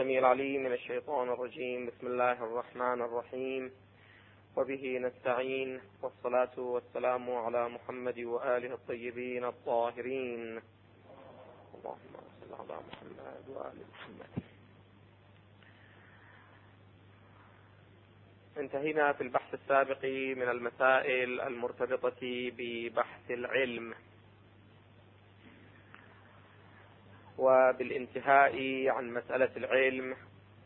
السميع العليم من الشيطان الرجيم. بسم الله الرحمن الرحيم، وبه نستعين، والصلاة والسلام على محمد وآله الطيبين الطاهرين. اللهم صل على محمد وآل محمد. انتهينا في البحث السابق من المسائل المرتبطة ببحث العلم، وبالانتهاء عن مسألة العلم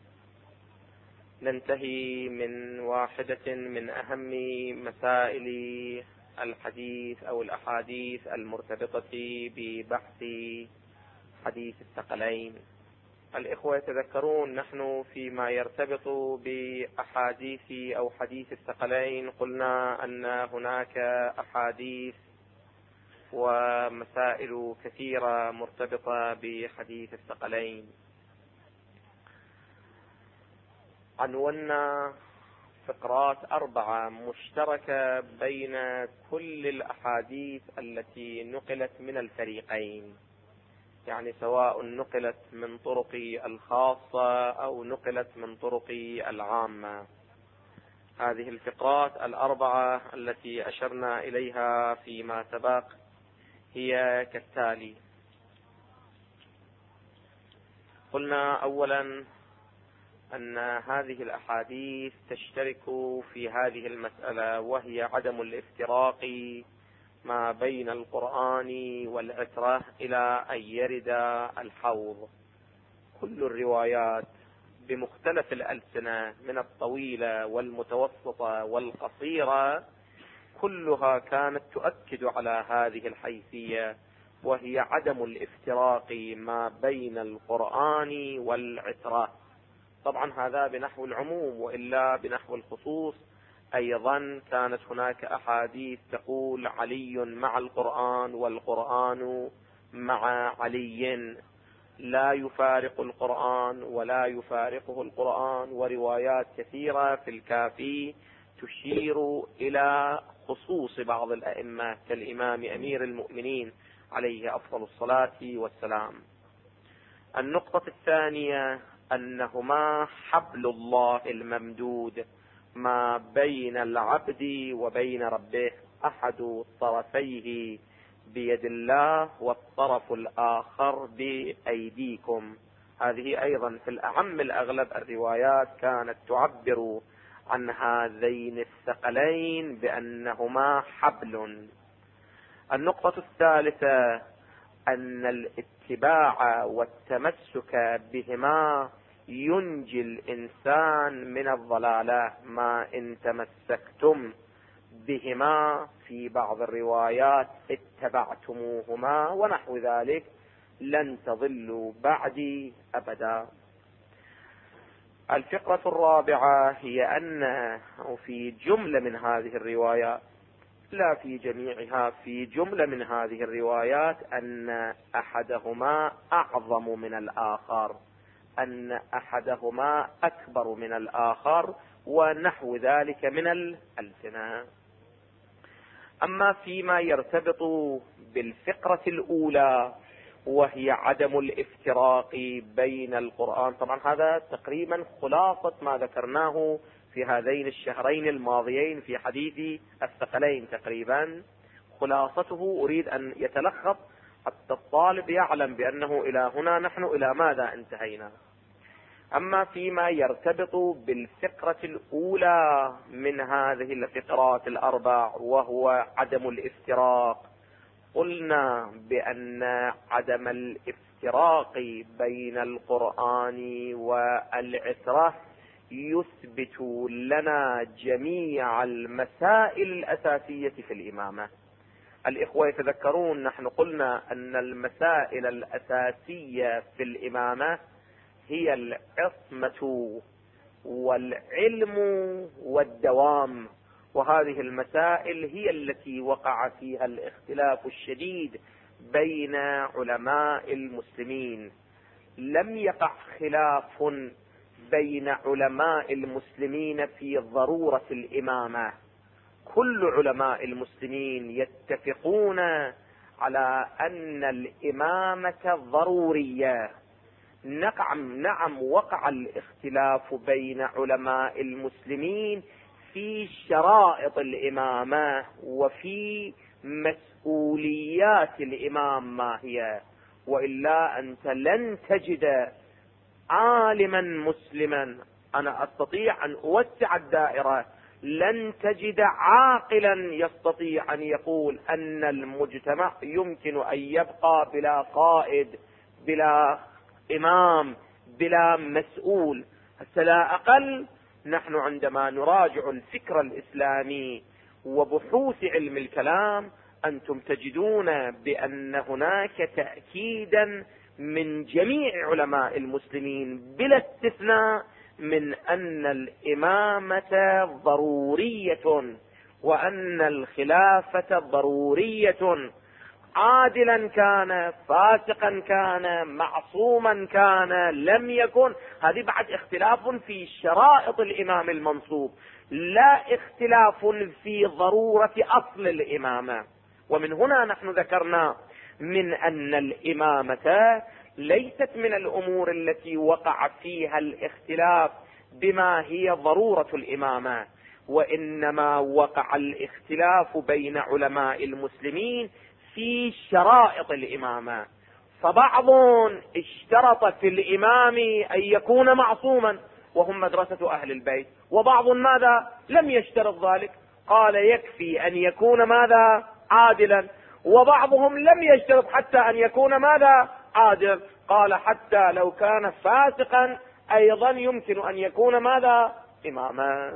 ننتهي من واحدة من أهم مسائل الحديث أو الأحاديث المرتبطة ببحث حديث الثقلين. الإخوة يتذكرون نحن فيما يرتبط بأحاديث أو حديث الثقلين قلنا أن هناك أحاديث ومسائل كثيرة مرتبطة بحديث الثقلين. عنونا فقرات 4 مشتركة بين كل الأحاديث التي نقلت من الفريقين، يعني سواء نقلت من طرق الخاصة أو نقلت من طرق العامة. هذه الفقرات 4 التي أشرنا إليها فيما سبق هي كالتالي. قلنا أولا أن هذه الأحاديث تشترك في هذه المسألة، وهي عدم الافتراق ما بين القرآن والعترة إلى أن يرد الحوض. كل الروايات بمختلف الألسنة من الطويلة والمتوسطة والقصيرة كلها كانت تؤكد على هذه الحيثية، وهي عدم الافتراق ما بين القرآن والعترة. طبعا هذا بنحو العموم، وإلا بنحو الخصوص أيضا كانت هناك أحاديث تقول علي مع القرآن والقرآن مع علي، لا يفارق القرآن ولا يفارقه القرآن، وروايات كثيرة في الكافي تشير إلى خصوص بعض الأئمة كالإمام أمير المؤمنين عليه أفضل الصلاة والسلام. النقطة الثانية أنهما حبل الله الممدود ما بين العبد وبين ربه، أحد طرفيه بيد الله والطرف الآخر بأيديكم. هذه أيضا في الأعم الأغلب الروايات كانت تعبر عن هذين الثقلين بأنهما حبل. النقطة الثالثة أن الاتباع والتمسك بهما ينجي الإنسان من الضلالة، ما إن تمسكتم بهما في بعض الروايات اتبعتموهما ونحو ذلك لن تضلوا بعدي أبدا. الفقرة الرابعة هي أن في جملة من هذه الروايات، لا في جميعها، في جملة من هذه الروايات أن أحدهما أعظم من الآخر، أن أحدهما أكبر من الآخر ونحو ذلك من الألسنة. أما فيما يرتبط بالفقرة الأولى وهي عدم الافتراق بين القرآن، طبعا هذا تقريبا خلاصة ما ذكرناه في هذين الشهرين الماضيين في حديث الثقلين، تقريبا خلاصته أريد أن يتلخص حتى الطالب يعلم بأنه إلى هنا نحن إلى ماذا انتهينا. أما فيما يرتبط بالفقرة الأولى من هذه الفقرات 4 وهو عدم الافتراق، قلنا بأن عدم الافتراق بين القرآن والعترة يثبت لنا جميع المسائل الأساسية في الإمامة. الإخوة يتذكرون نحن قلنا أن المسائل الأساسية في الإمامة هي العصمة والعلم والدوام، وهذه المسائل هي التي وقع فيها الاختلاف الشديد بين علماء المسلمين. لم يقع خلاف بين علماء المسلمين في ضرورة الإمامة، كل علماء المسلمين يتفقون على أن الإمامة ضرورية، نعم وقع الاختلاف بين علماء المسلمين في شرائط الإمامة وفي مسؤوليات الإمام ما هي، وإلا أنت لن تجد عالما مسلما، أنا أستطيع أن أوسع الدائرة، لن تجد عاقلا يستطيع أن يقول أن المجتمع يمكن أن يبقى بلا قائد، بلا إمام، بلا مسؤول. حتى لا أقل نحن عندما نراجع الفكر الإسلامي وبحوث علم الكلام أنتم تجدون بأن هناك تأكيدا من جميع علماء المسلمين بلا استثناء من أن الإمامة ضرورية وأن الخلافة ضرورية، عادلا كان، فاسقا كان، معصوما كان، لم يكن. هذه بعد اختلاف في شرائط الإمام المنصوب، لا اختلاف في ضرورة أصل الإمامة. ومن هنا نحن ذكرنا من أن الإمامة ليست من الأمور التي وقع فيها الاختلاف بما هي ضرورة الإمامة، وإنما وقع الاختلاف بين علماء المسلمين في شرائط الإمامة. فبعض اشترط في الإمام أن يكون معصوما وهم مدرسة أهل البيت، وبعض ماذا لم يشترط ذلك، قال يكفي أن يكون ماذا عادلا، وبعضهم لم يشترط حتى أن يكون ماذا عادلا، قال حتى لو كان فاسقا أيضا يمكن أن يكون ماذا إماما.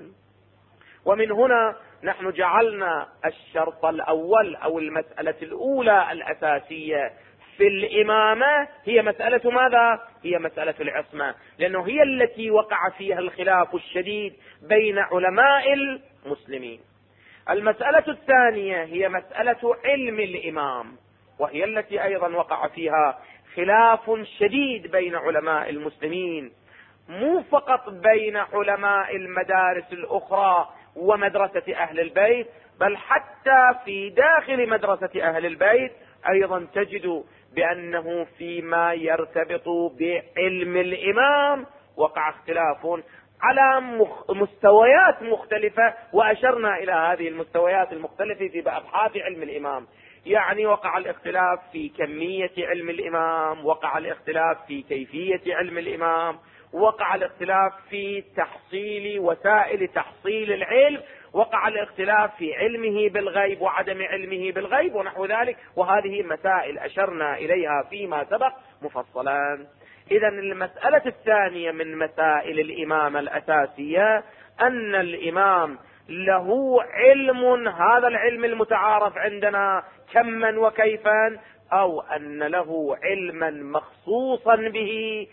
ومن هنا نحن جعلنا الشرط الأول أو المسألة الأولى الأساسية في الإمامة هي مسألة ماذا؟ هي مسألة العصمة، لأنه هي التي وقع فيها الخلاف الشديد بين علماء المسلمين. المسألة الثانية هي مسألة علم الإمام، وهي التي أيضا وقع فيها خلاف شديد بين علماء المسلمين، مو فقط بين علماء المدارس الأخرى ومدرسة أهل البيت، بل حتى في داخل مدرسة أهل البيت أيضا تجد بأنه فيما يرتبط بعلم الإمام وقع اختلاف على مستويات مختلفة، وأشرنا إلى هذه المستويات المختلفة في أبحاث علم الإمام. يعني وقع الاختلاف في كمية علم الإمام، وقع الاختلاف في كيفية علم الإمام، وقع الاختلاف في تحصيل وسائل تحصيل العلم، وقع الاختلاف في علمه بالغيب وعدم علمه بالغيب ونحو ذلك، وهذه مسائل أشرنا إليها فيما سبق مفصلا. إذا المسألة الثانية من مسائل الإمامة الأساسية أن الإمام له علم، هذا العلم المتعارف عندنا كما وكيفا، أو أن له علما مخصوصا به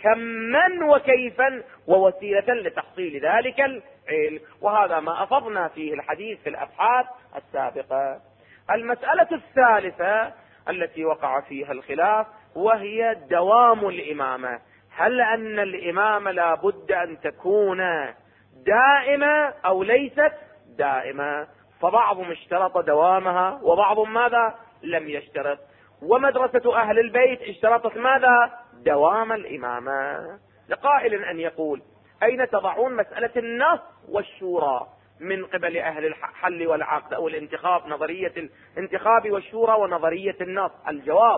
كما وكيفا ووسيلة لتحصيل ذلك العلم، وهذا ما أفضنا فيه الحديث في الأبحاث السابقة. المسألة الثالثة التي وقع فيها الخلاف وهي دوام الإمامة، هل أن الإمامة لا بد أن تكون دائمة أو ليست دائمة؟ فبعضهم اشترط دوامها وبعض ماذا لم يشترط، ومدرسة أهل البيت اشترطت ماذا دوام الإمامة. لقائل أن يقول أين تضعون مسألة النص والشورى من قبل أهل الحل والعقد أو الانتخاب، نظرية الانتخاب والشورى ونظرية النص؟ الجواب: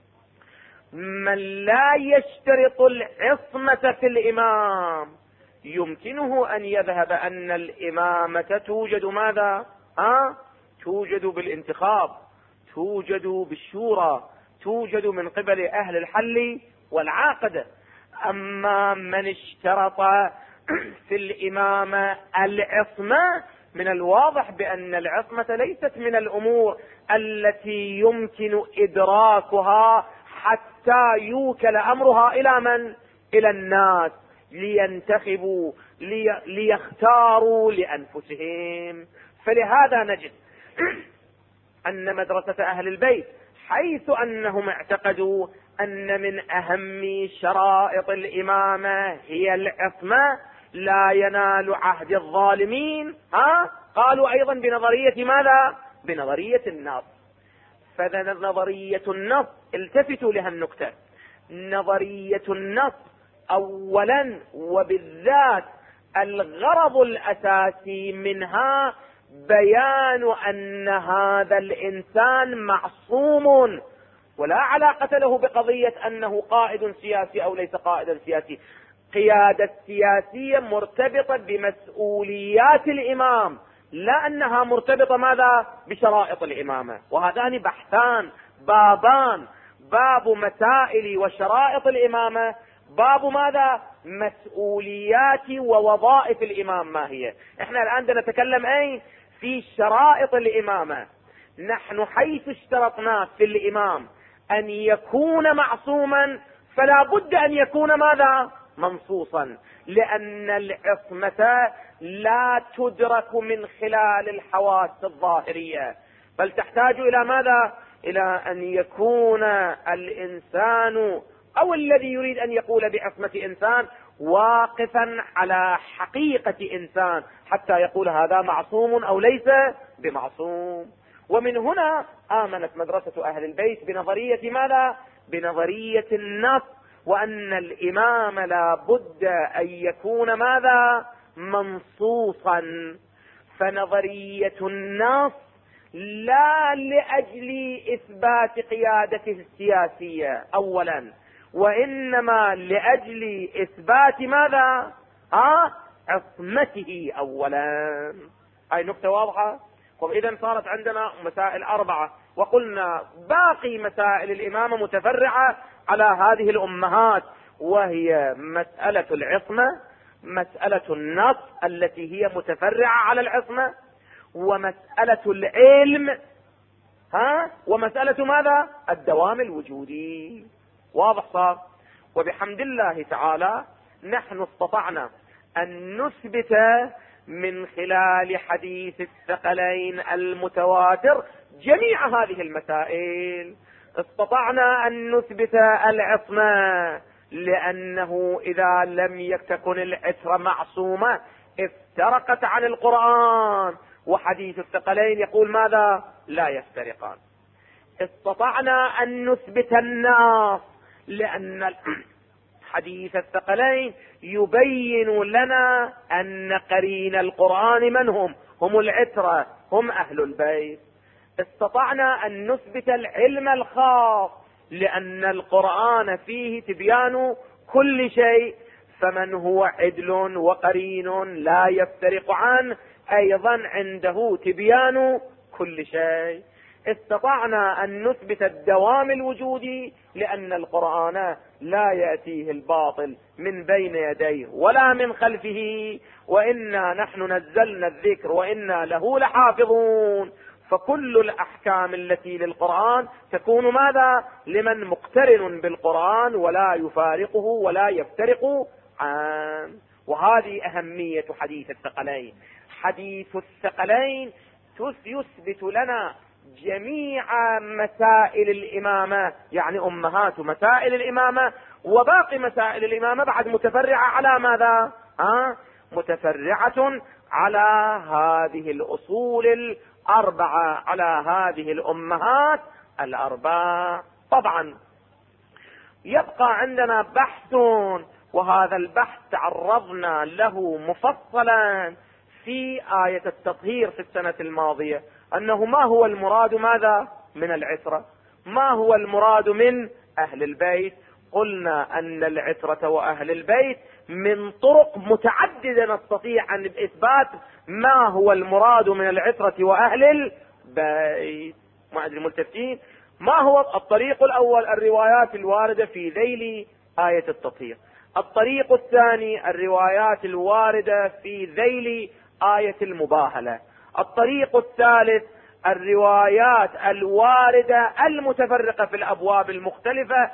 من لا يشترط العصمة في الإمام يمكنه أن يذهب أن الإمامة توجد ماذا؟ توجد بالانتخاب، توجد بالشورى، توجد من قبل أهل الحل والعقد. أما من اشترط في الإمامة العصمة، من الواضح بأن العصمة ليست من الأمور التي يمكن إدراكها حتى يوكل أمرها إلى من؟ إلى الناس لينتخبوا ليختاروا لأنفسهم. فلهذا نجد أن مدرسة أهل البيت حيث أنهم اعتقدوا أن من أهم شرائط الإمامة هي العصمة لا ينال عهد الظالمين، قالوا أيضا بنظرية ماذا؟ بنظرية النص. فنظرية النص التفتوا لها النكتة، نظرية النص أولا وبالذات الغرض الأساسي منها بيان أن هذا الإنسان معصوم، ولا علاقة له بقضية أنه قائد سياسي أو ليس قائدا سياسي. قيادة السياسية مرتبطة بمسؤوليات الإمام، لا أنها مرتبطة ماذا؟ بشرائط الإمامة. وهذان بحثان، بابان: باب مسائل وشرائط الإمامة، باب ماذا؟ مسؤوليات ووظائف الإمام ما هي. احنا الآن نتكلم أي في شرائط الإمامة. نحن حيث اشترطنا في الإمام أن يكون معصوما فلا بد أن يكون ماذا؟ منصوصا، لأن العصمة لا تدرك من خلال الحواس الظاهرية، بل تحتاج إلى ماذا؟ إلى أن يكون الإنسان أو الذي يريد أن يقول بعصمة إنسان واقفا على حقيقة إنسان حتى يقول هذا معصوم أو ليس بمعصوم. ومن هنا آمنت مدرسة أهل البيت بنظرية ماذا؟ بنظرية النص، وأن الإمام لا بد أن يكون ماذا؟ منصوصا. فنظرية النص لا لأجل إثبات قيادته السياسية أولا، وإنما لأجل إثبات ماذا؟ عصمته أولا. هاي نقطة واضحة. إذا صارت عندنا مسائل 4، وقلنا باقي مسائل الإمامة متفرعة على هذه الأمهات، وهي مسألة العصمة، مسألة النص التي هي متفرعة على العصمة، ومسألة العلم، ومسألة ماذا؟ الدوام الوجودي. واضح صار؟ وبحمد الله تعالى نحن استطعنا أن نثبت من خلال حديث الثقلين المتواتر جميع هذه المسائل. استطعنا أن نثبت العصمة، لأنه إذا لم تكن العترة معصومة افترقت عن القرآن، وحديث الثقلين يقول ماذا؟ لا يفترقان. استطعنا أن نثبت النص، لأن حديث الثقلين يبين لنا أن قرين القرآن من هم؟ هم العترة، هم أهل البيت. استطعنا أن نثبت العلم الخاص، لأن القرآن فيه تبيان كل شيء، فمن هو عدل وقرين لا يفترق عنه أيضا عنده تبيان كل شيء. استطعنا أن نثبت الدوام الوجودي، لأن القرآن لا يأتيه الباطل من بين يديه ولا من خلفه، وإنا نحن نزلنا الذكر وإنا له لحافظون. فكل الأحكام التي للقرآن تكون ماذا؟ لمن مقترن بالقرآن ولا يفارقه ولا يفترق عنه. وهذه أهمية حديث الثقلين. حديث الثقلين يثبت لنا جميع مسائل الإمامة، يعني أمهات مسائل الإمامة، وباقي مسائل الإمامة بعد متفرعة على ماذا؟ متفرعة على هذه الأصول الأربعة، على هذه الأمهات الأربع. طبعا يبقى عندنا بحث، وهذا البحث تعرضنا له مفصلا في آية التطهير في السنة الماضية، أنه ما هو المراد ماذا؟ من العترة، ما هو المراد من أهل البيت. قلنا أن العترة وأهل البيت من طرق متعددة نستطيع أن إثبات ما هو المراد من العترة وأهل البيت. ما أدري ملتفتين؟ ما هو الطريق الأول؟ الروايات الواردة في ذيل آية التطهير. الطريق الثاني الروايات الواردة في ذيل آية المباهلة. الطريق الثالث الروايات الواردة المتفرقة في الأبواب المختلفة،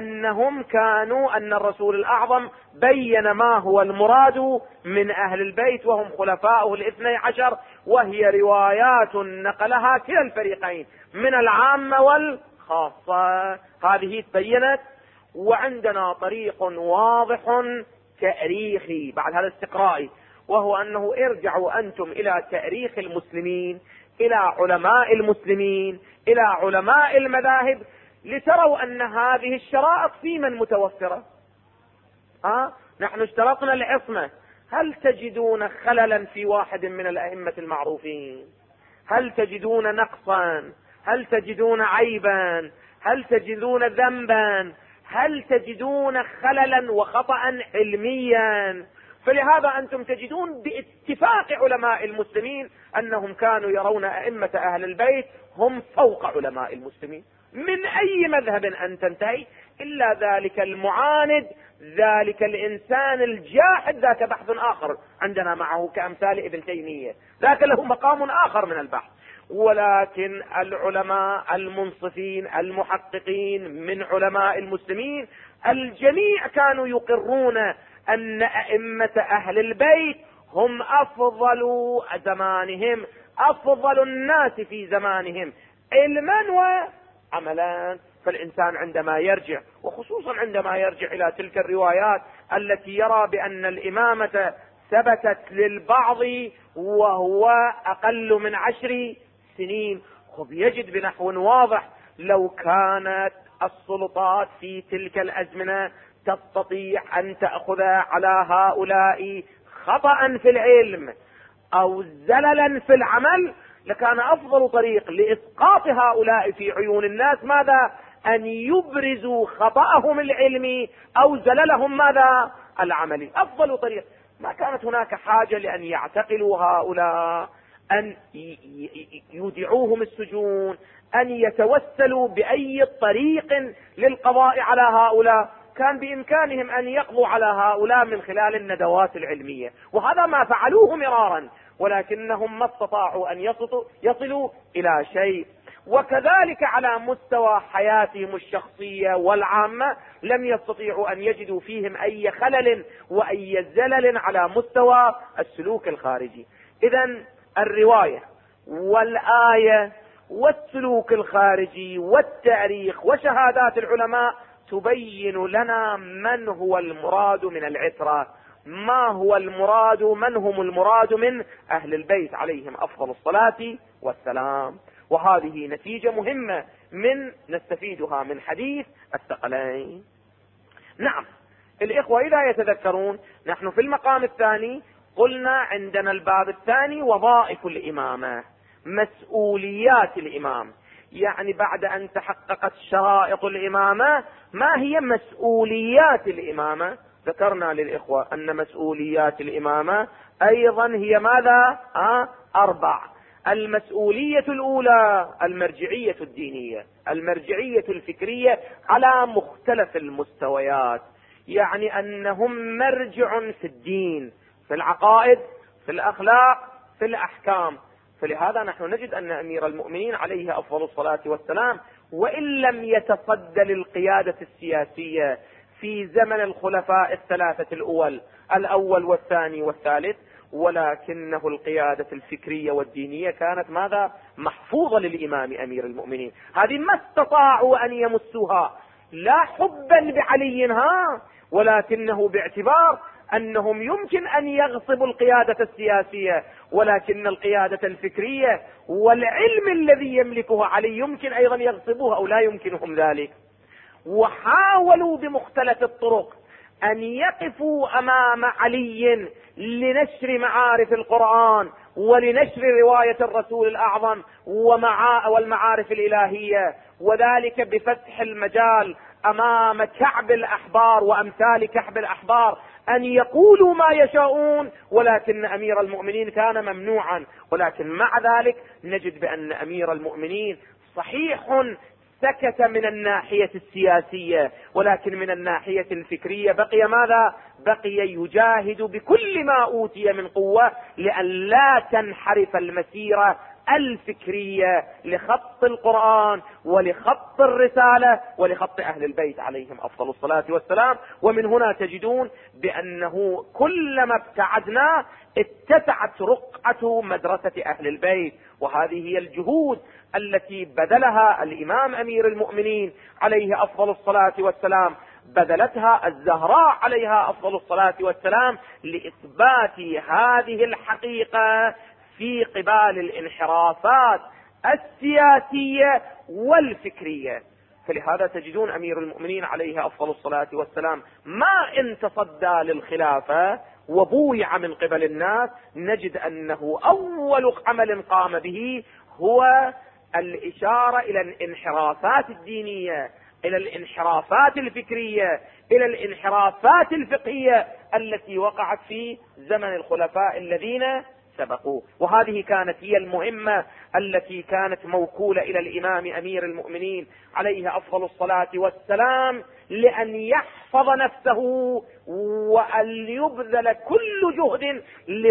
أن الرسول الأعظم بين ما هو المراد من أهل البيت وهم خلفاؤه 12، وهي روايات نقلها كلا الفريقين من العامة والخاصة. هذه تبينت. وعندنا طريق واضح تاريخي بعد هذا استقرائي، وهو أنه ارجعوا أنتم إلى تاريخ المسلمين، إلى علماء المسلمين، إلى علماء المذاهب، لتروا أن هذه الشرائط في من متوفرة. نحن اشترطنا العصمة، هل تجدون خللا في واحد من الأئمة المعروفين؟ هل تجدون نقصا؟ هل تجدون عيبا؟ هل تجدون ذنبا؟ هل تجدون خللا وخطأ علميا؟ فلهذا أنتم تجدون باتفاق علماء المسلمين أنهم كانوا يرون أئمة أهل البيت هم فوق علماء المسلمين من أي مذهب أن تنتهي، إلا ذلك المعاند، ذلك الإنسان الجاحد، ذاك بحث آخر عندنا معه كأمثال ابن تيمية، ذاك له مقام آخر من البحث. ولكن العلماء المنصفين المحققين من علماء المسلمين الجميع كانوا يقرون أن أئمة أهل البيت هم أفضل زمانهم، أفضل الناس في زمانهم علما وعملا. فالإنسان عندما يرجع، وخصوصا عندما يرجع إلى تلك الروايات التي يرى بأن الإمامة ثبتت للبعض وهو أقل من 10 سنين، يجد بنحو واضح لو كانت السلطات في تلك الأزمنة تستطيع أن تأخذ على هؤلاء خطأ في العلم أو زللا في العمل، لكان أفضل طريق لإسقاط هؤلاء في عيون الناس ماذا؟ أن يبرزوا خطأهم العلمي أو زللهم ماذا؟ العملي. أفضل طريق. ما كانت هناك حاجة لأن يعتقلوا هؤلاء، أن يودعوهم السجون، أن يتوسلوا بأي طريق للقضاء على هؤلاء. كان بإمكانهم أن يقضوا على هؤلاء من خلال الندوات العلمية، وهذا ما فعلوه مرارا، ولكنهم ما استطاعوا أن يصلوا إلى شيء. وكذلك على مستوى حياتهم الشخصية والعامة لم يستطيعوا أن يجدوا فيهم أي خلل وأي زلل على مستوى السلوك الخارجي. إذن الرواية والآية والسلوك الخارجي والتاريخ وشهادات العلماء تبين لنا من هو المراد من العترة، ما هو المراد، من هم المراد من أهل البيت عليهم أفضل الصلاة والسلام. وهذه نتيجة مهمة نستفيدها من حديث الثقلين. نعم الإخوة إذا يتذكرون، نحن في المقام الثاني قلنا عندنا الباب الثاني وظائف الإمامة، مسؤوليات الإمام. يعني بعد أن تحققت شرائط الإمامة ما هي مسؤوليات الإمامة؟ ذكرنا للإخوة أن مسؤوليات الإمامة أيضا هي ماذا؟ 4. المسؤولية الأولى المرجعية الدينية، المرجعية الفكرية على مختلف المستويات، يعني أنهم مرجع في الدين، في العقائد، في الأخلاق، في الأحكام. فلهذا نحن نجد أن أمير المؤمنين عليه أفضل الصلاة والسلام وإن لم يتصدى للقيادة السياسية في زمن الخلفاء الثلاثة الأول والثاني والثالث، ولكنه القيادة الفكرية والدينية كانت ماذا؟ محفوظة للإمام أمير المؤمنين. هذه ما استطاعوا أن يمسوها، لا حبا بعلي ولكنه باعتبار أنهم يمكن أن يغصبوا القيادة السياسية، ولكن القيادة الفكرية والعلم الذي يملكه علي يمكن أيضا يغصبوها أو لا يمكنهم ذلك. وحاولوا بمختلف الطرق أن يقفوا أمام علي لنشر معارف القرآن ولنشر رواية الرسول الأعظم والمعارف الإلهية، وذلك بفتح المجال أمام كعب الأحبار وأمثال كعب الأحبار أن يقولوا ما يشاءون، ولكن أمير المؤمنين كان ممنوعا. ولكن مع ذلك نجد بأن أمير المؤمنين صحيح سكت من الناحية السياسية، ولكن من الناحية الفكرية بقي ماذا؟ بقي يجاهد بكل ما أوتي من قوة لأن لا تنحرف المسيرة الفكرية لخط القرآن ولخط الرسالة ولخط أهل البيت عليهم أفضل الصلاة والسلام. ومن هنا تجدون بأنه كلما ابتعدنا اتسعت رقعة مدرسة أهل البيت، وهذه هي الجهود التي بذلها الإمام أمير المؤمنين عليه أفضل الصلاة والسلام، بذلتها الزهراء عليها أفضل الصلاة والسلام لإثبات هذه الحقيقة في قبال الانحرافات السياسية والفكرية. فلهذا تجدون أمير المؤمنين عليه أفضل الصلاة والسلام ما إن تصدى للخلافة وبويع من قبل الناس، نجد أنه أول عمل قام به هو الإشارة إلى الانحرافات الدينية، إلى الانحرافات الفكرية، إلى الانحرافات الفقهية التي وقعت في زمن الخلفاء الذين سبقوا. وهذه كانت هي المهمة التي كانت موكولة إلى الإمام أمير المؤمنين عليه أفضل الصلاة والسلام، لأن يحفظ نفسه وأن يبذل كل جهد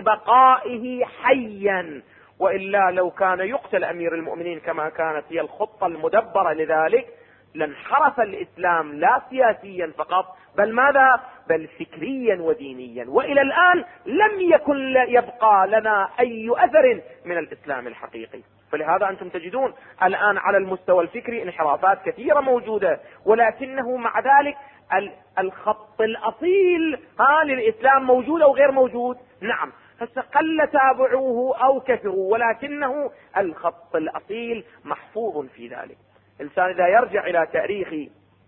لبقائه حيا، وإلا لو كان يقتل أمير المؤمنين كما كانت هي الخطة المدبرة لذلك لانحرف الإسلام لا سياسيا فقط، بل ماذا؟ بل فكريا ودينيا، وإلى الآن لم يكن يبقى لنا أي أثر من الإسلام الحقيقي. فلهذا أنتم تجدون الآن على المستوى الفكري انحرافات كثيرة موجودة، ولكنه مع ذلك الخط الأصيل للإسلام موجود أو غير موجود؟ نعم، فقل تابعوه أو كثروا، ولكنه الخط الأصيل محفوظ في ذلك. الإنسان إذا يرجع إلى تاريخ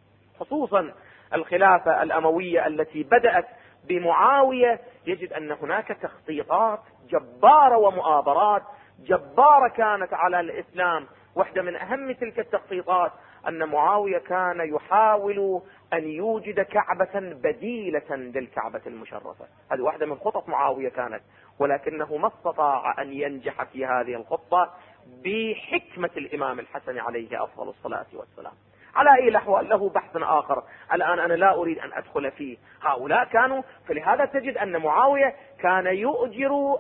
خصوصا الخلافة الأموية التي بدأت بمعاوية، يجد أن هناك تخطيطات جبارة ومؤامرات جبارة كانت على الإسلام. واحدة من أهم تلك التخطيطات أن معاوية كان يحاول أن يوجد كعبة بديلة للكعبة المشرفة. هذه واحدة من خطط معاوية كانت، ولكنه ما استطاع أن ينجح في هذه الخطة بحكمة الإمام الحسن عليه أفضل الصلاة والسلام. على أي الأحوال له بحث آخر الآن أنا لا أريد أن أدخل فيه. هؤلاء كانوا، فلهذا تجد أن معاوية كان يؤجر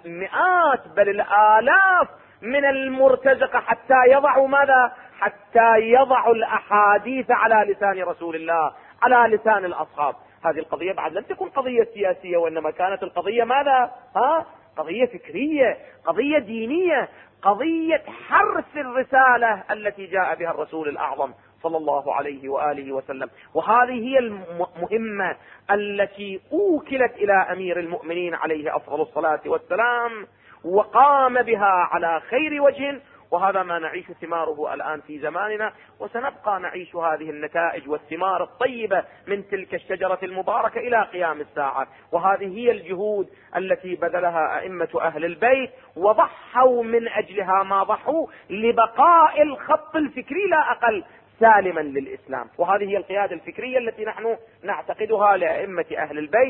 المئات بل الآلاف من المرتزقة حتى يضعوا ماذا؟ حتى يضعوا الأحاديث على لسان رسول الله، على لسان الأصحاب. هذه القضية بعد لم تكن قضية سياسية، وإنما كانت القضية ماذا؟ قضية فكرية، قضية دينية، قضية حرف الرسالة التي جاء بها الرسول الأعظم صلى الله عليه وآله وسلم. وهذه هي المهمة التي أوكلت إلى أمير المؤمنين عليه أفضل الصلاة والسلام، وقام بها على خير وجه. وهذا ما نعيش ثماره الآن في زماننا، وسنبقى نعيش هذه النتائج والثمار الطيبة من تلك الشجرة المباركة إلى قيام الساعة. وهذه هي الجهود التي بذلها أئمة أهل البيت، وضحوا من أجلها ما ضحوا لبقاء الخط الفكري لا أقل سالما للإسلام. وهذه هي القيادة الفكرية التي نحن نعتقدها لأئمة أهل البيت،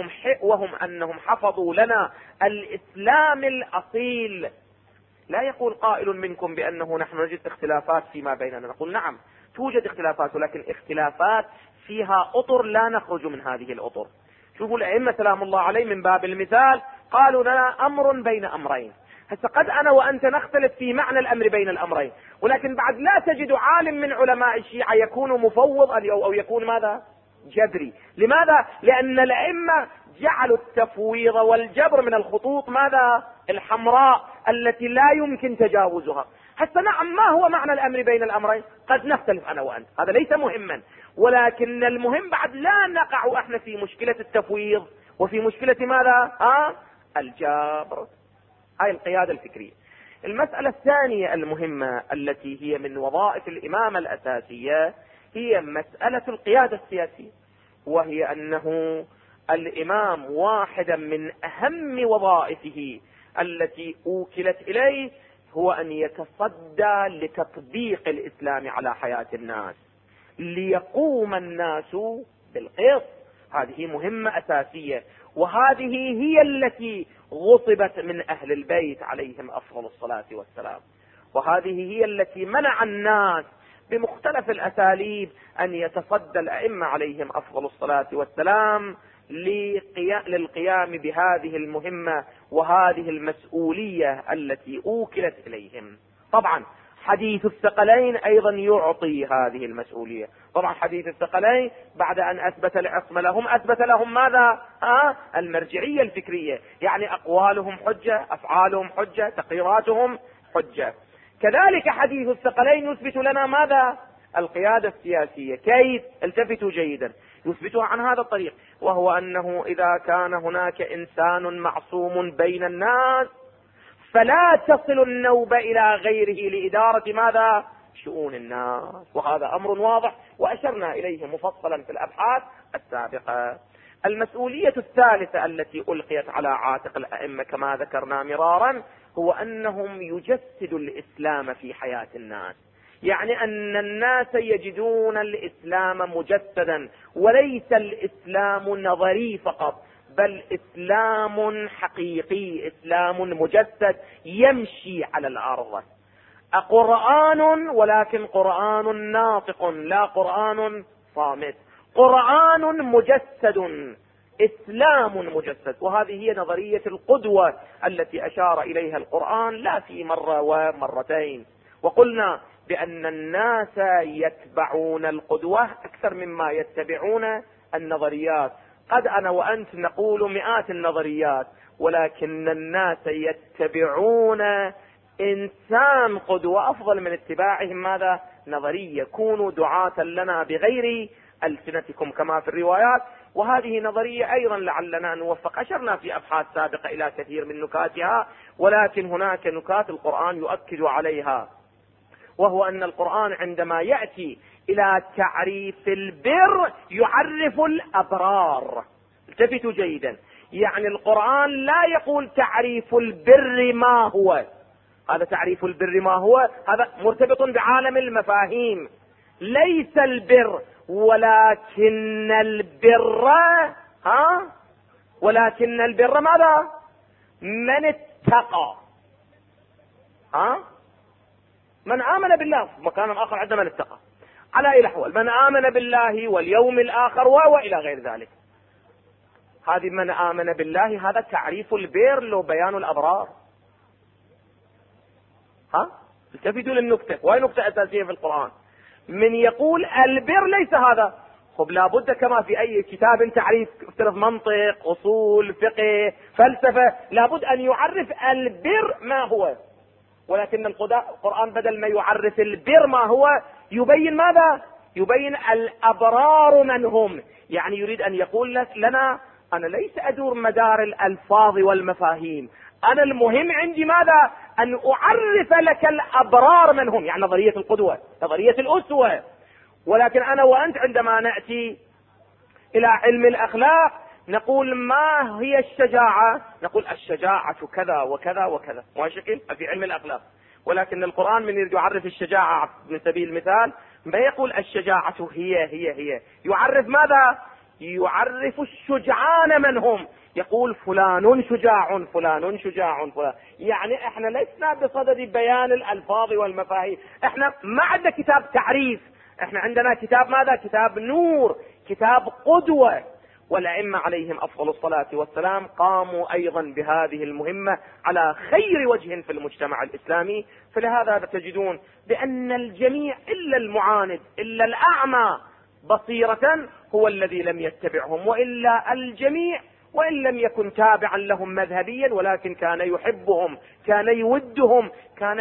وهم أنهم حفظوا لنا الإسلام الأصيل. لا يقول قائل منكم بأنه نحن نجد اختلافات فيما بيننا، نقول نعم توجد اختلافات، ولكن اختلافات فيها أطر لا نخرج من هذه الأطر. شوفوا الأئمة سلام الله عليه من باب المثال قالوا لنا أمر بين أمرين. هسه قد أنا وأنت نختلف في معنى الأمر بين الأمرين، ولكن بعد لا تجد عالم من علماء الشيعة يكون مفوض أو يكون ماذا؟ جبري. لماذا؟ لأن الأئمة جعلوا التفويض والجبر من الخطوط ماذا؟ الحمراء التي لا يمكن تجاوزها. حتى نعم، ما هو معنى الأمر بين الأمرين؟ قد نختلف أنا وأنت، هذا ليس مهما، ولكن المهم بعد لا نقع احنا في مشكلة التفويض وفي مشكلة ماذا؟ الجبر. هاي القيادة الفكرية. المسألة الثانية المهمة التي هي من وظائف الإمامة الأساسية هي مسألة القيادة السياسية، وهي أنه الإمام واحدا من أهم وظائفه التي أوكلت إليه هو أن يتصدى لتطبيق الإسلام على حياة الناس، ليقوم الناس بالقسط. هذه مهمة أساسية، وهذه هي التي غصبت من أهل البيت عليهم أفضل الصلاة والسلام، وهذه هي التي منع الناس بمختلف الأساليب أن يتصدى الأئمة عليهم أفضل الصلاة والسلام للقيام بهذه المهمة وهذه المسؤولية التي أوكلت إليهم. طبعا حديث الثقلين أيضا يعطي هذه المسؤولية. طبعا حديث الثقلين بعد أن أثبت العصمة لهم أثبت لهم ماذا؟ المرجعية الفكرية، يعني أقوالهم حجة، أفعالهم حجة، تقريراتهم حجة. كذلك حديث الثقلين يثبت لنا ماذا؟ القيادة السياسية. كيف؟ التفتوا جيدا، يثبتها عن هذا الطريق، وهو أنه إذا كان هناك إنسان معصوم بين الناس فلا تصل النوبة إلى غيره لإدارة ماذا؟ شؤون الناس، وهذا أمر واضح وأشرنا إليه مفصلا في الأبحاث السابقة. المسؤولية الثالثة التي ألقيت على عاتق الأئمة كما ذكرنا مرارا هو أنهم يجسدوا الإسلام في حياة الناس، يعني أن الناس يجدون الإسلام مجسدا، وليس الإسلام نظري فقط، بل إسلام حقيقي، إسلام مجسد يمشي على الأرض. قرآن، ولكن قرآن ناطق لا قرآن صامت، قرآن مجسد، إسلام مجسد. وهذه هي نظرية القدوة التي أشار إليها القرآن لا في مرة ومرتين، وقلنا بأن الناس يتبعون القدوة أكثر مما يتبعون النظريات. قد أنا وأنت نقول مئات النظريات، ولكن الناس يتبعون إنسان قدوة أفضل من اتباعهم ماذا؟ نظرية. كونوا دعاة لنا بغير ألسنتكم كما في الروايات. وهذه نظرية أيضا لعلنا نوفق، أشرنا في أبحاث سابقة إلى كثير من نكاتها، ولكن هناك نكات القرآن يؤكد عليها، وهو أن القرآن عندما يأتي إلى تعريف البر يعرف الأبرار. التفتوا جيدا، يعني القرآن لا يقول تعريف البر ما هو، هذا تعريف البر ما هو، هذا مرتبط بعالم المفاهيم. ليس البر، ولكن البر ولكن البر ماذا؟ من اتقى. من آمن بالله، في مكان آخر عندما من اتقى، على أي الأحوال من آمن بالله واليوم الآخر وإلى غير ذلك. هذه من آمن بالله، هذا تعريف البر لو بيان الأبرار. التفتوا للنكتة، وهي نكتة أساسية في القرآن. من يقول البر ليس هذا، خب لابد كما في أي كتاب تعريف، افترض منطق، أصول، فقه، فلسفة، لابد أن يعرف البر ما هو. ولكن القرآن بدل ما يعرف البر ما هو يبين ماذا؟ يبين الأبرار من هم. يعني يريد أن يقول لك لنا أنا ليس أدور مدار الألفاظ والمفاهيم، أنا المهم عندي ماذا؟ أن أعرف لك الأبرار من هم، يعني نظرية القدوة، نظرية الأسوة. ولكن أنا وأنت عندما نأتي إلى علم الأخلاق نقول ما هي الشجاعة؟ نقول الشجاعة كذا وكذا وكذا، ما شكل في علم الأخلاق. ولكن القرآن من يريد يعرف الشجاعة من سبيل المثال ما يقول الشجاعة هي يعرف ماذا؟ يعرف الشجعان من هم، يقول فلان شجاع فلان شجاع فلان. يعني احنا لسنا بصدد بيان الألفاظ والمفاهيم، احنا ما عندنا كتاب تعريف، احنا عندنا كتاب ماذا؟ كتاب نور، كتاب قدوة. والأئمة عليهم أفضل الصلاة والسلام قاموا أيضا بهذه المهمة على خير وجه في المجتمع الإسلامي. فلهذا تجدون بأن الجميع إلا المعاند، إلا الأعمى بصيرة هو الذي لم يتبعهم، وإلا الجميع وإن لم يكن تابعا لهم مذهبيا ولكن كان يحبهم، كان يودهم، كان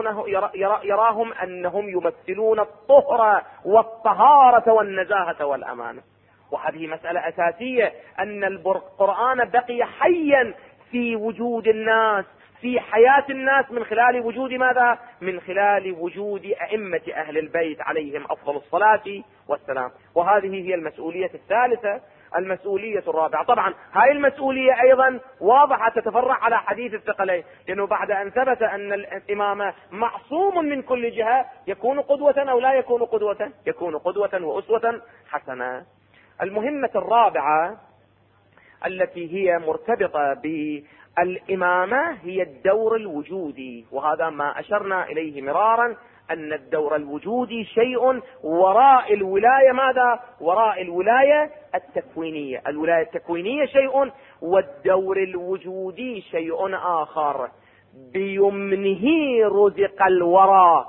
يراهم أنهم يمثلون الطهر والطهارة والنزاهة والأمانة. وهذه مسألة أساسية، أن القرآن بقي حيا في وجود الناس، في حياة الناس، من خلال وجود ماذا؟ من خلال وجود أئمة أهل البيت عليهم أفضل الصلاة والسلام. وهذه هي المسؤولية الثالثة. المسؤولية الرابعة، طبعا هاي المسؤولية أيضا واضحة تتفرع على حديث الثقلين، لأنه بعد أن ثبت أن الإمام معصوم من كل جهة يكون قدوة أو لا يكون قدوة؟ يكون قدوة وأسوة حسنة. المهمة الرابعة التي هي مرتبطة بالإمامة هي الدور الوجودي، وهذا ما أشرنا إليه مرارا، أن الدور الوجودي شيء وراء الولاية ماذا؟ وراء الولاية التكوينية. الولاية التكوينية شيء، والدور الوجودي شيء آخر. بيمنه رزق الورى،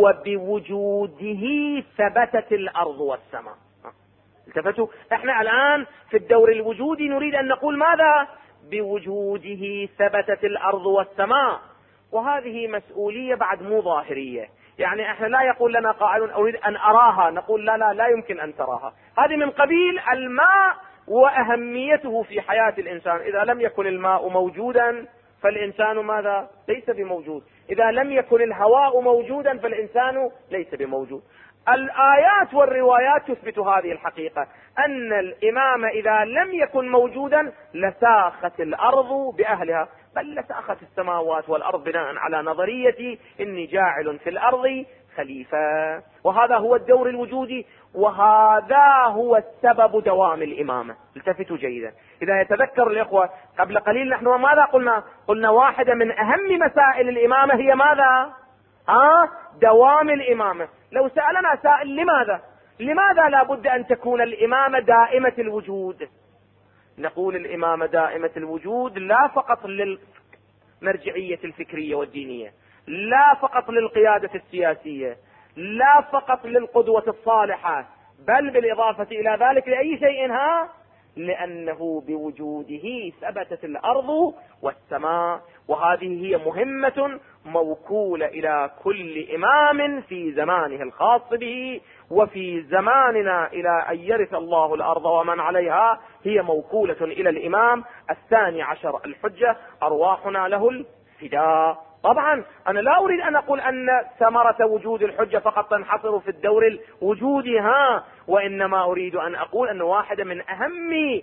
وبوجوده ثبتت الأرض والسماء. التفتوا، احنا الآن في الدور الوجودي نريد أن نقول ماذا؟ بوجوده ثبتت الأرض والسماء. وهذه مسؤولية بعد مو ظاهرية، يعني احنا لا يقول لنا قائل اريد ان اراها، نقول لا يمكن ان تراها. هذه من قبيل الماء واهميته في حياة الانسان، اذا لم يكن الماء موجودا فالإنسان ماذا؟ ليس بموجود. إذا لم يكن الهواء موجودا فالإنسان ليس بموجود. الآيات والروايات تثبت هذه الحقيقة، أن الإمام إذا لم يكن موجودا لساخت الأرض بأهلها، بل لساخت السماوات والأرض بناء على نظرية إني جاعل في الأرض خليفة. وهذا هو الدور الوجودي، وهذا هو السبب دوام الإمامة. التفتوا جيدا. إذا يتذكر الإخوة قبل قليل نحن ماذا قلنا؟ قلنا واحدة من أهم مسائل الإمامة هي ماذا؟ دوام الإمامة. لو سألنا سائل لماذا لا بد أن تكون الإمامة دائمة الوجود؟ نقول الإمامة دائمة الوجود لا فقط للمرجعية الفكرية والدينية، لا فقط للقيادة السياسية، لا فقط للقدوة الصالحة، بل بالإضافة إلى ذلك لأي شيء لأنه بوجوده ثبتت الأرض والسماء. وهذه هي مهمة موكولة إلى كل إمام في زمانه الخاص به، وفي زماننا إلى أن يرث الله الأرض ومن عليها هي موكولة إلى الإمام 12 الحجة، أرواحنا له الفداء. طبعا أنا لا أريد أن أقول أن ثمرة وجود الحجة فقط تنحصر في الدور الوجودي، وإنما أريد أن أقول أن واحدة من أهم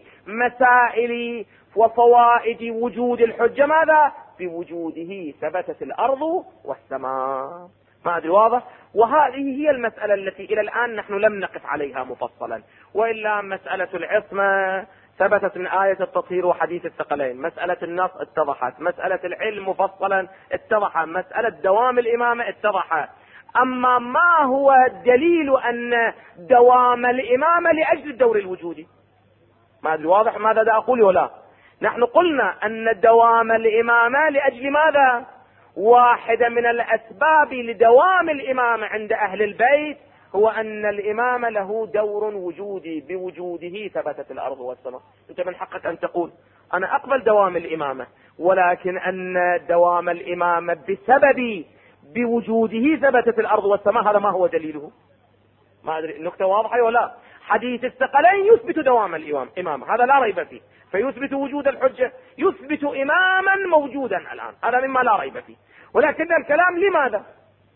مسائل وفوائد وجود الحجة ماذا؟ بوجوده ثبتت الأرض والسماء. ما أدري واضح؟ وهذه هي المسألة التي إلى الآن نحن لم نقف عليها مفصلا، وإلا مسألة العصمة ثبتت من آية التطهير وحديث الثقلين، مسألة النص اتضحت، مسألة العلم مفصلا اتضح، مسألة دوام الإمامة اتضح. أما ما هو الدليل أن دوام الإمامة لأجل الدور الوجودي؟ ما أدري واضح ماذا دا أقول ولا؟ نحن قلنا أن دوام الإمامة لأجل ماذا؟ واحدة من الأسباب لدوام الإمامة عند أهل البيت هو أن الإمام له دور وجودي، بوجوده ثبتت الأرض والسماء. أنت من حقك أن تقول أنا أقبل دوام الإمامة، ولكن أن دوام الإمامة بسبب بوجوده ثبتت الأرض والسماء، هذا ما هو دليله؟ ما أدري النكتة واضحة ولا؟ حديث الثقلين يثبت دوام الإمام، هذا لا ريب فيه، فيثبت وجود الحجة، يثبت إماما موجودا الآن، هذا مما لا ريب فيه. ولكن الكلام لماذا؟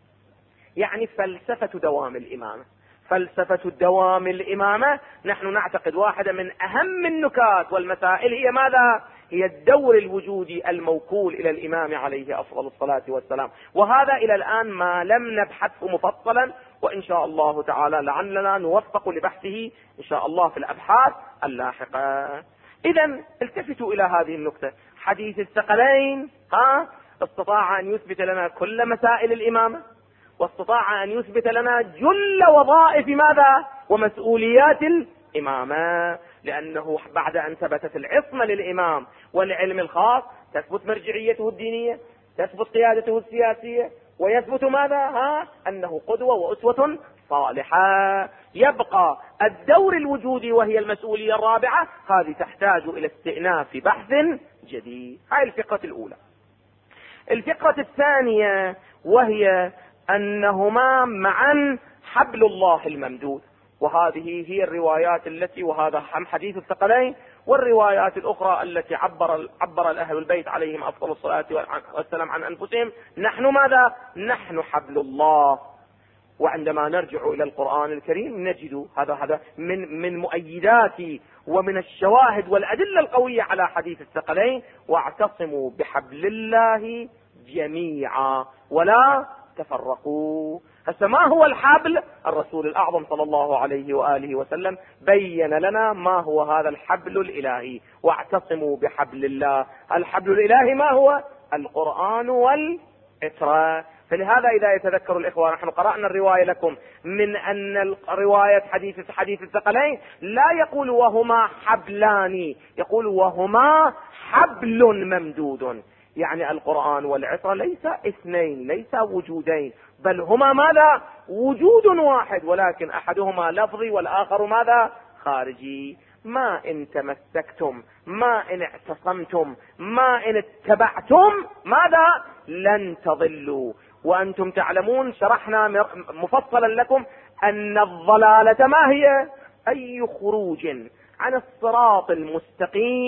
يعني فلسفة دوام الإمامة. فلسفة دوام الإمامة نحن نعتقد واحدة من أهم النكات والمسائل هي ماذا؟ هي الدور الوجودي الموكول إلى الإمام عليه أفضل الصلاة والسلام. وهذا إلى الآن ما لم نبحثه مفصلا، وإن شاء الله تعالى لعلنا نوفق لبحثه إن شاء الله في الأبحاث اللاحقة. إذن التفتوا إلى هذه النكتة. حديث الثقلين استطاع أن يثبت لنا كل مسائل الإمامة، واستطاع أن يثبت لنا جل وظائف ماذا؟ ومسؤوليات الإمامة، لأنه بعد أن ثبتت العصمة للإمام والعلم الخاص تثبت مرجعيته الدينية، تثبت قيادته السياسية، ويثبت ماذا؟ أنه قدوة وأسوة صالحة. يبقى الدور الوجودي وهي المسؤولية الرابعة، هذه تحتاج إلى استئناف بحث جديد. هاي الفقرة الأولى. الفقرة الثانية وهي أنهما معا حبل الله الممدود، وهذه هي الروايات التي، وهذا حديث الثقلين، والروايات الأخرى التي عبر الأهل البيت عليهم أفضل الصلاة والسلام عن أنفسهم نحن ماذا؟ نحن حبل الله. وعندما نرجع إلى القرآن الكريم نجد هذا من مؤيدات ومن الشواهد والأدلة القوية على حديث الثقلين: واعتصموا بحبل الله جميعا ولا تفرقوا. هسه ما هو الحبل؟ الرسول الأعظم صلى الله عليه وآله وسلم بين لنا ما هو هذا الحبل الإلهي. واعتصموا بحبل الله، الحبل الإلهي ما هو؟ القرآن والإتراء. فلهذا إذا يتذكر الإخوة نحن قرأنا الرواية لكم من أن رواية حديث الثقلين لا يقول وهما حبلان، يقول وهما حبل ممدود. يعني القرآن والعصا ليس اثنين، ليس وجودين، بل هما ماذا؟ وجود واحد، ولكن أحدهما لفظي والآخر ماذا؟ خارجي. ما إن تمسكتم، ما إن اعتصمتم، ما إن اتبعتم ماذا؟ لن تضلوا. وأنتم تعلمون شرحنا مفصلا لكم أن الضلالة ما هي؟ أي خروج عن الصراط المستقيم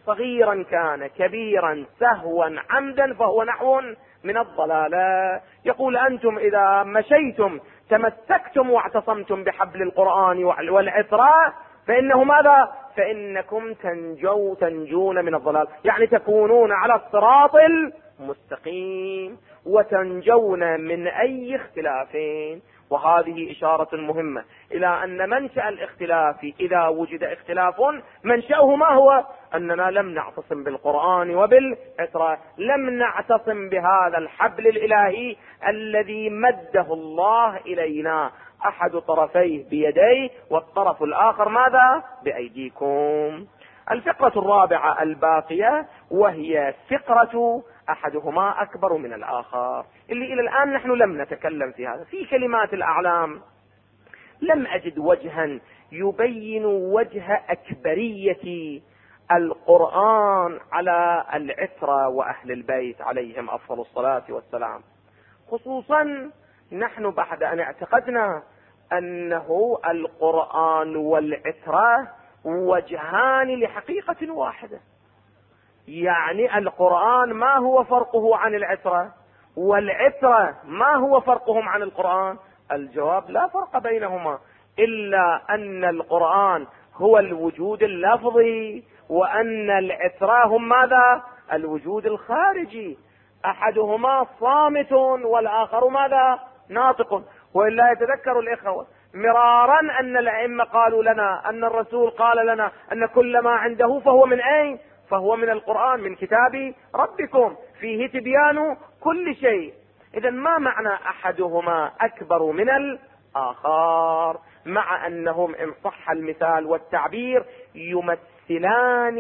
صغيرا كان كبيرا سهوا عمدا فهو نحو من الضلالة. يقول أنتم إذا مشيتم تمسكتم واعتصمتم بحبل القرآن والعترة فإنه ماذا؟ فإنكم تنجون من الضلال، يعني تكونون على الصراط المستقيم وتنجون من أي اختلافين. وهذه إشارة مهمة إلى أن منشأ الاختلاف إذا وجد اختلاف منشأه ما هو؟ أننا لم نعتصم بالقرآن وبالعترة، لم نعتصم بهذا الحبل الإلهي الذي مده الله إلينا، أحد طرفيه بيديه والطرف الآخر ماذا؟ بأيديكم. الفقرة الرابعة الباقية وهي فقرة أحدهما أكبر من الآخر، اللي إلى الآن نحن لم نتكلم في هذا. في كلمات الأعلام لم أجد وجها يبين وجه أكبرية القرآن على العترة وأهل البيت عليهم أفضل الصلاة والسلام، خصوصا نحن بعد أن اعتقدنا أنه القرآن والعترة وجهان لحقيقة واحدة. يعني القرآن ما هو فرقه عن العترة، والعترة ما هو فرقهم عن القرآن؟ الجواب لا فرق بينهما، إلا أن القرآن هو الوجود اللفظي وأن العترة هم ماذا؟ الوجود الخارجي. أحدهما صامت والآخر ماذا؟ ناطق. وإلا يتذكر الإخوة مرارا أن الأئمة قالوا لنا أن الرسول قال لنا أن كل ما عنده فهو من أين؟ فهو من القرآن، من كتاب ربكم فيه تبيان كل شيء. إذا ما معنى أحدهما أكبر من الآخر؟ مع أنهم إن صح المثال والتعبير يمثلان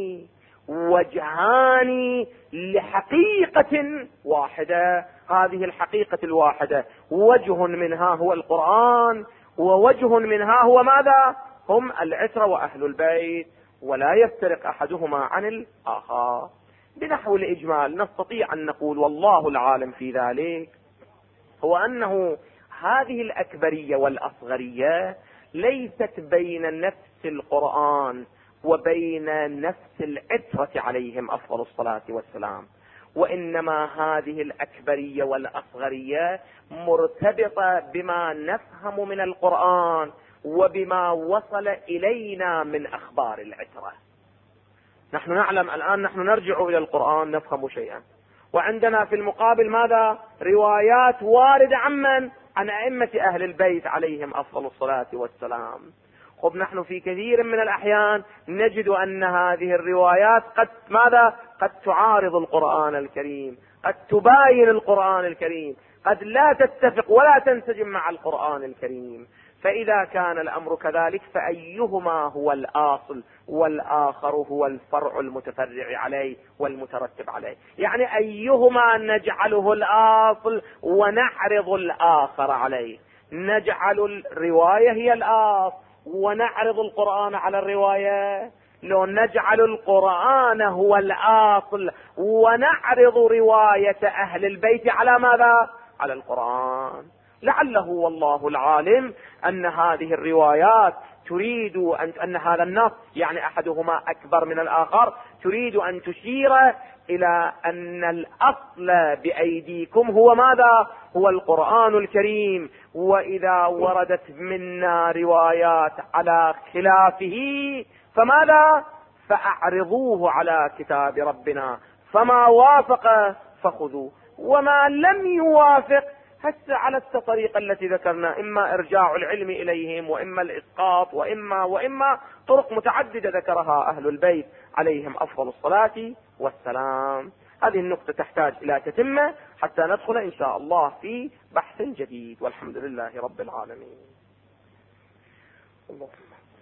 وجهان لحقيقة واحدة. هذه الحقيقة الواحدة وجه منها هو القرآن ووجه منها هو ماذا؟ هم العترة وأهل البيت، ولا يفترق أحدهما عن الآخر. بنحو الإجمال نستطيع أن نقول والله العالم في ذلك هو أنه هذه الأكبرية والأصغرية ليست بين نفس القرآن وبين نفس العترة عليهم أفضل الصلاة والسلام، وإنما هذه الأكبرية والأصغرية مرتبطة بما نفهم من القرآن وبما وصل إلينا من أخبار العترة. نحن نعلم الآن، نحن نرجع إلى القرآن نفهم شيئا، وعندنا في المقابل ماذا؟ روايات واردة عمن؟ عن أئمة أهل البيت عليهم أفضل الصلاة والسلام. خب نحن في كثير من الأحيان نجد أن هذه الروايات قد ماذا؟ قد تعارض القرآن الكريم، قد تباين القرآن الكريم، قد لا تتفق ولا تنسجم مع القرآن الكريم. فإذا كان الأمر كذلك فأيهما هو الأصل والآخر هو الفرع المتفرع عليه والمترتب عليه؟ يعني أيهما نجعله الأصل ونعرض الآخر عليه؟ نجعل الرواية هي الأصل ونعرض القرآن على الرواية؟ لو نجعل القرآن هو الأصل ونعرض رواية أهل البيت على ماذا؟ على القرآن. لعله والله العالم أن هذه الروايات تريد أن هذا النص يعني أحدهما أكبر من الآخر تريد أن تشير إلى أن الأصل بأيديكم هو ماذا؟ هو القرآن الكريم. وإذا وردت منا روايات على خلافه فماذا؟ فأعرضوه على كتاب ربنا، فما وافق فخذوا وما لم يوافق هسه على الطريقة التي ذكرنا، إما إرجاع العلم إليهم وإما الإسقاط وإما طرق متعددة ذكرها أهل البيت عليهم أفضل الصلاة والسلام. هذه النقطة تحتاج إلى تتمة حتى ندخل إن شاء الله في بحث جديد، والحمد لله رب العالمين. اللهم